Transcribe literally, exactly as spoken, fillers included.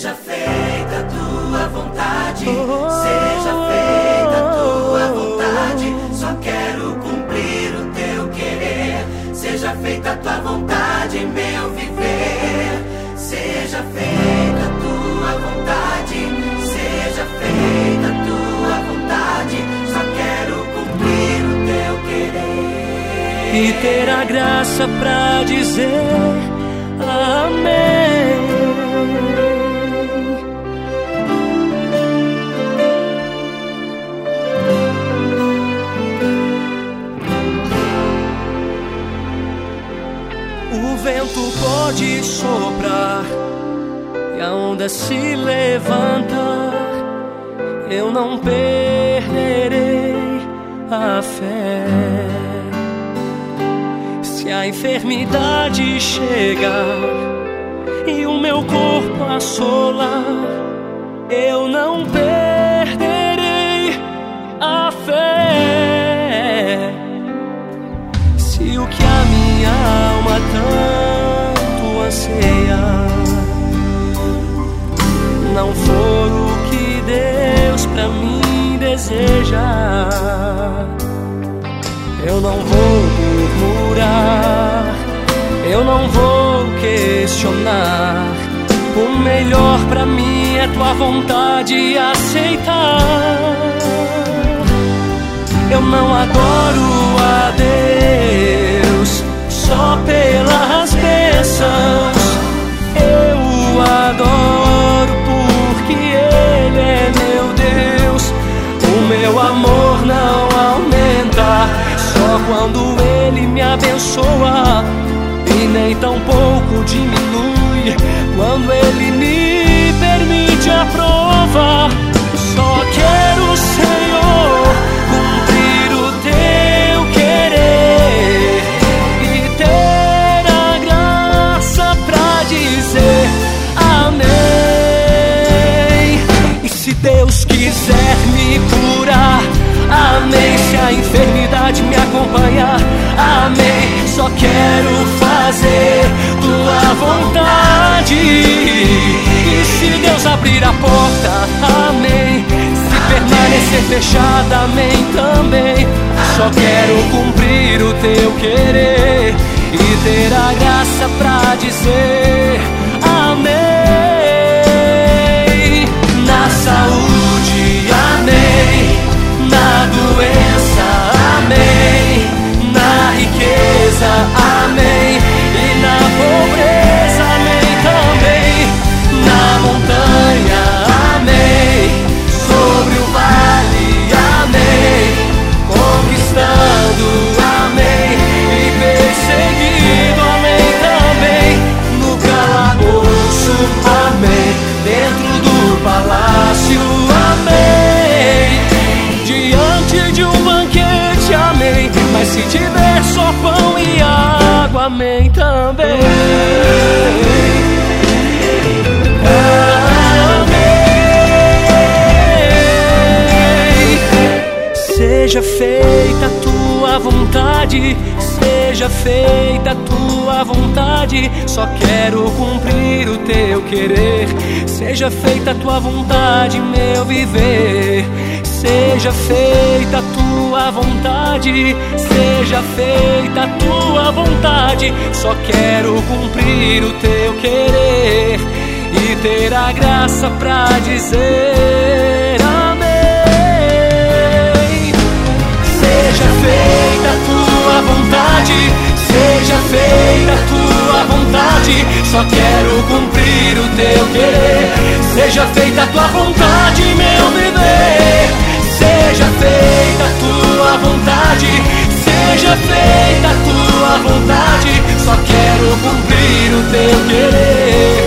Seja feita a tua vontade, seja feita a tua vontade. Só quero cumprir o teu querer. Seja feita a tua vontade em meu viver. Seja feita a tua vontade, seja feita a tua vontade. Só quero cumprir o teu querer e ter a graça pra dizer amém. O vento pode soprar e a onda se levanta, eu não perderei a fé. Se a enfermidade chegar e o meu corpo assolar, eu não perderei a fé. Se o que a minha alma tanto anseia não for o que Deus pra mim deseja, eu não vou murmurar, eu não vou questionar. O melhor pra mim é tua vontade aceitar. Eu não adoro a Deus só pelas bênçãos, eu o adoro porque Ele é meu Deus. O meu amor não aumenta só quando Ele me abençoa, e nem tão pouco diminui quando Ele me permite a prova. Só quero, Senhor, cumprir o teu querer e ter a graça pra dizer amém. E se Deus quiser me curar, amém. Se a enfermidade me acompanhar, amém. Só quero fazer tua vontade. E se Deus abrir a porta, amém. Se permanecer fechada, amém também. Só quero cumprir o teu querer e ter a graça pra dizer amém. Na saúde, amém. Na doença, amém. Na riqueza, amém. E na pobreza, amém também. Na montanha, amém. Sobre o vale, amém. Conquistando, amém. E perseguido, amém também. No calabouço, amém. Dentro do palácio, amém. Diante de um banquete, amém. Mas se tiver só pão e água, amém também. Seja feita a tua vontade, seja feita a tua vontade. Só quero cumprir o teu querer. Seja feita a tua vontade, meu viver. Seja feita a tua vontade, seja feita a tua vontade. Só quero cumprir o teu querer e ter a graça pra dizer amém. Seja feita a tua vontade, seja feita a tua vontade. Só quero cumprir o teu querer. Seja feita a tua vontade, meu viver. Seja feita a tua vontade, seja feita a tua vontade. Só quero cumprir o teu querer